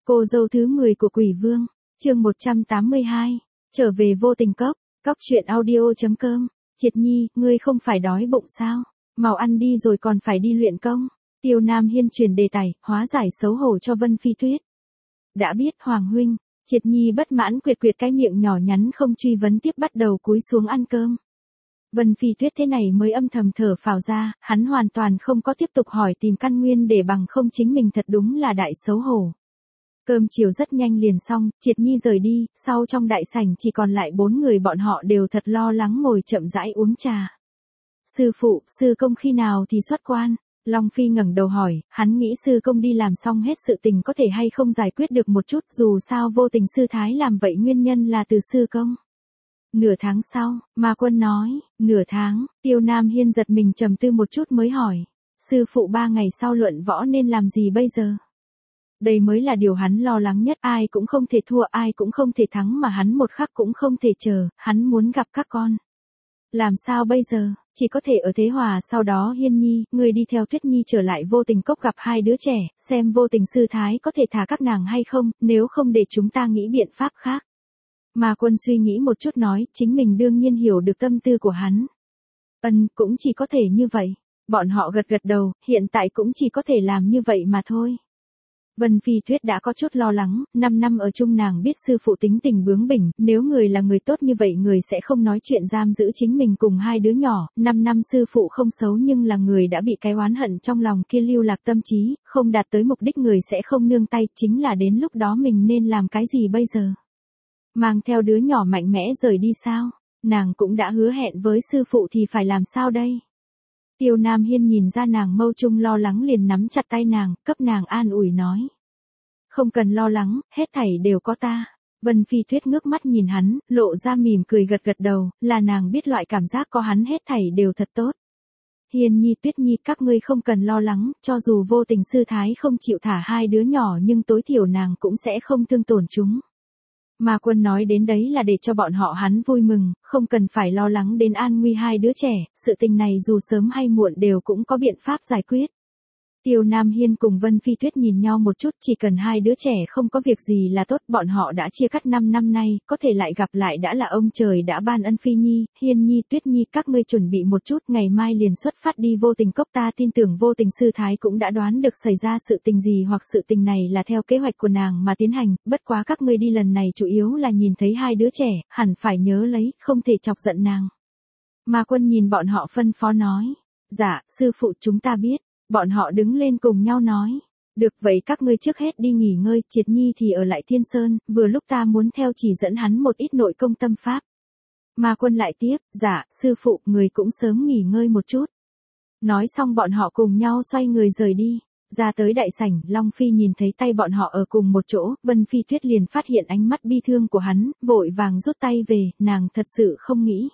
Cô dâu thứ 10 của Quỷ Vương, chương 182, trở về vô tình cốc, cóc.audio.com, Triệt Nhi, ngươi không phải đói bụng sao, mau ăn đi rồi còn phải đi luyện công. Tiêu Nam Hiên chuyển đề tài, hóa giải xấu hổ cho Vân Phi Tuyết. Đã biết Hoàng huynh, Triệt Nhi bất mãn quyệt quyệt cái miệng nhỏ nhắn không truy vấn tiếp bắt đầu cúi xuống ăn cơm. Vân Phi Tuyết thế này mới âm thầm thở phào ra, hắn hoàn toàn không có tiếp tục hỏi tìm căn nguyên để bằng không chính mình thật đúng là đại xấu hổ. Cơm chiều rất nhanh liền xong, Triệt Nhi rời đi, sau trong đại sảnh chỉ còn lại 4 người, bọn họ đều thật lo lắng ngồi chậm rãi uống trà. Sư phụ, sư công khi nào thì xuất quan? Long Phi ngẩng đầu hỏi, hắn nghĩ sư công đi làm xong hết sự tình có thể hay không giải quyết được một chút, dù sao vô tình sư thái làm vậy nguyên nhân là từ sư công. Nửa tháng sau, Ma Quân nói, nửa tháng. Tiêu Nam Hiên giật mình trầm tư một chút mới hỏi, sư phụ 3 ngày sau luận võ nên làm gì bây giờ? Đây mới là điều hắn lo lắng nhất, ai cũng không thể thua, ai cũng không thể thắng mà hắn một khắc cũng không thể chờ, hắn muốn gặp các con. Làm sao bây giờ, chỉ có thể ở Thế Hòa, sau đó Hiên Nhi, người đi theo Tuyết Nhi trở lại vô tình cốc gặp 2 đứa trẻ, xem vô tình sư thái có thể thả các nàng hay không, nếu không để chúng ta nghĩ biện pháp khác. Mà Quân suy nghĩ một chút nói, chính mình đương nhiên hiểu được tâm tư của hắn. Cũng chỉ có thể như vậy. Bọn họ gật gật đầu, hiện tại cũng chỉ có thể làm như vậy mà thôi. Vân Phi Tuyết đã có chút lo lắng, 5 năm ở chung nàng biết sư phụ tính tình bướng bỉnh, nếu người là người tốt như vậy người sẽ không nói chuyện giam giữ chính mình cùng 2 đứa nhỏ, 5 năm sư phụ không xấu nhưng là người đã bị cái oán hận trong lòng kia lưu lạc tâm trí, không đạt tới mục đích người sẽ không nương tay, chính là đến lúc đó mình nên làm cái gì bây giờ? Mang theo đứa nhỏ mạnh mẽ rời đi sao? Nàng cũng đã hứa hẹn với sư phụ thì phải làm sao đây? Tiêu Nam Hiên nhìn ra nàng mâu trung lo lắng liền nắm chặt tay nàng, cấp nàng an ủi nói. Không cần lo lắng, hết thảy đều có ta. Vân Phi Tuyết ngước mắt nhìn hắn, lộ ra mỉm cười gật gật đầu, là nàng biết loại cảm giác có hắn hết thảy đều thật tốt. Hiên Nhi, Tuyết Nhi, các ngươi không cần lo lắng, cho dù vô tình sư thái không chịu thả 2 đứa nhỏ nhưng tối thiểu nàng cũng sẽ không thương tổn chúng. Mà Quân nói đến đấy là để cho bọn họ hắn vui mừng, không cần phải lo lắng đến an nguy 2 đứa trẻ, sự tình này dù sớm hay muộn đều cũng có biện pháp giải quyết. Tiêu Nam Hiên cùng Vân Phi Tuyết nhìn nhau một chút, chỉ cần 2 đứa trẻ không có việc gì là tốt, bọn họ đã chia cắt 5 năm nay, có thể lại gặp lại đã là ông trời đã ban ân. Phi Nhi, Hiên Nhi, Tuyết Nhi, các ngươi chuẩn bị một chút, ngày mai liền xuất phát đi vô tình cốc, ta tin tưởng vô tình sư thái cũng đã đoán được xảy ra sự tình gì hoặc sự tình này là theo kế hoạch của nàng mà tiến hành, bất quá các ngươi đi lần này chủ yếu là nhìn thấy 2 đứa trẻ, hẳn phải nhớ lấy, không thể chọc giận nàng. Mà Quân nhìn bọn họ phân phó nói, dạ, sư phụ chúng ta biết. Bọn họ đứng lên cùng nhau nói, được vậy các ngươi trước hết đi nghỉ ngơi, Triệt Nhi thì ở lại Thiên Sơn, vừa lúc ta muốn theo chỉ dẫn hắn một ít nội công tâm pháp. Mà Quân lại tiếp, dạ, sư phụ, người cũng sớm nghỉ ngơi một chút. Nói xong bọn họ cùng nhau xoay người rời đi, ra tới đại sảnh, Long Phi nhìn thấy tay bọn họ ở cùng một chỗ, Vân Phi Tuyết liền phát hiện ánh mắt bi thương của hắn, vội vàng rút tay về, nàng thật sự không nghĩ.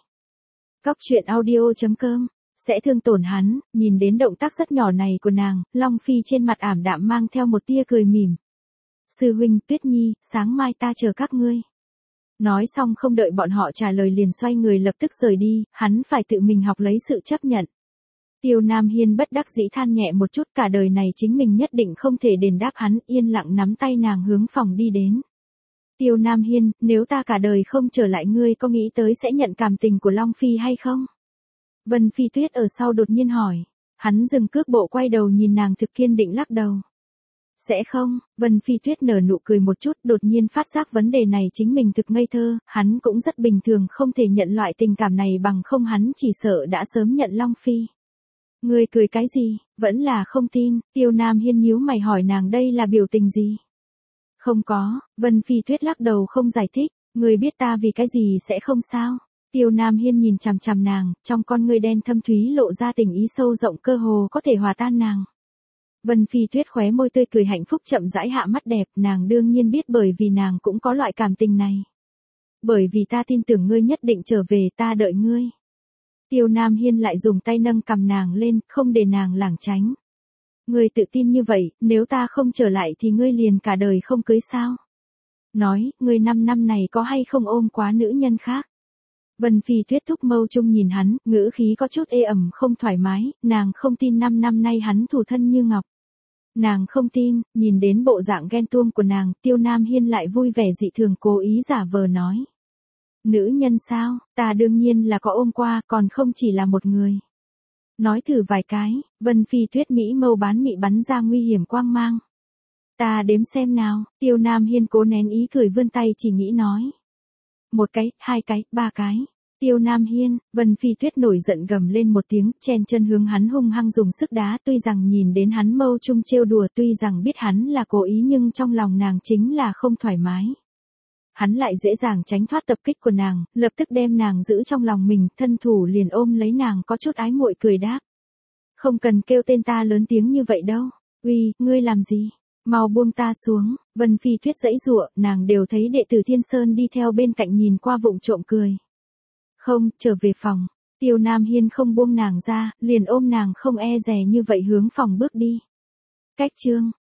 Cóc.audio.com sẽ thương tổn hắn, nhìn đến động tác rất nhỏ này của nàng, Long Phi trên mặt ảm đạm mang theo một tia cười mỉm. Sư huynh, Tuyết Nhi, sáng mai ta chờ các ngươi. Nói xong không đợi bọn họ trả lời liền xoay người lập tức rời đi, hắn phải tự mình học lấy sự chấp nhận. Tiêu Nam Hiên bất đắc dĩ than nhẹ một chút, cả đời này chính mình nhất định không thể đền đáp hắn, yên lặng nắm tay nàng hướng phòng đi đến. Tiêu Nam Hiên, nếu ta cả đời không trở lại ngươi có nghĩ tới sẽ nhận cảm tình của Long Phi hay không? Vân Phi Tuyết ở sau đột nhiên hỏi. Hắn dừng cước bộ quay đầu nhìn nàng thực kiên định lắc đầu. Sẽ không, Vân Phi Tuyết nở nụ cười một chút, đột nhiên phát giác vấn đề này chính mình thực ngây thơ, hắn cũng rất bình thường không thể nhận loại tình cảm này bằng không hắn chỉ sợ đã sớm nhận Long Phi. Ngươi cười cái gì, vẫn là không tin, Tiêu Nam Hiên nhíu mày hỏi nàng đây là biểu tình gì? Không có, Vân Phi Tuyết lắc đầu không giải thích, ngươi biết ta vì cái gì sẽ không sao? Tiêu Nam Hiên nhìn chằm chằm nàng, trong con ngươi đen thâm thúy lộ ra tình ý sâu rộng cơ hồ có thể hòa tan nàng. Vân Phi Tuyết khóe môi tươi cười hạnh phúc chậm rãi hạ mắt đẹp, nàng đương nhiên biết bởi vì nàng cũng có loại cảm tình này. Bởi vì ta tin tưởng ngươi nhất định trở về, ta đợi ngươi. Tiêu Nam Hiên lại dùng tay nâng cầm nàng lên, không để nàng lảng tránh. Ngươi tự tin như vậy, nếu ta không trở lại thì ngươi liền cả đời không cưới sao? Nói, ngươi 5 năm này có hay không ôm quá nữ nhân khác? Vân Phi Tuyết thúc mâu trung nhìn hắn, ngữ khí có chút ê ẩm không thoải mái, nàng không tin 5 năm nay hắn thủ thân như ngọc. Nàng không tin, nhìn đến bộ dạng ghen tuông của nàng, Tiêu Nam Hiên lại vui vẻ dị thường cố ý giả vờ nói. Nữ nhân sao, ta đương nhiên là có ôm qua, còn không chỉ là một người. Nói thử vài cái, Vân Phi Tuyết Mỹ mâu bán mị bắn ra nguy hiểm quang mang. Ta đếm xem nào, Tiêu Nam Hiên cố nén ý cười vươn tay chỉ nghĩ nói. Một cái, hai cái, ba cái. Tiêu Nam Hiên, Vân Phi Tuyết nổi giận gầm lên một tiếng, chen chân hướng hắn hung hăng dùng sức đá, tuy rằng nhìn đến hắn mâu trung trêu đùa, tuy rằng biết hắn là cố ý nhưng trong lòng nàng chính là không thoải mái. Hắn lại dễ dàng tránh thoát tập kích của nàng, lập tức đem nàng giữ trong lòng mình, thân thủ liền ôm lấy nàng có chút ái muội cười đáp. Không cần kêu tên ta lớn tiếng như vậy đâu. Uy, ngươi làm gì? Mau buông ta xuống. Vân Phi Tuyết giãy giụa, nàng đều thấy đệ tử Thiên Sơn đi theo bên cạnh nhìn qua vụng trộm cười. Không, trở về phòng. Tiêu Nam Hiên không buông nàng ra, liền ôm nàng không e dè như vậy hướng phòng bước đi. Cách chương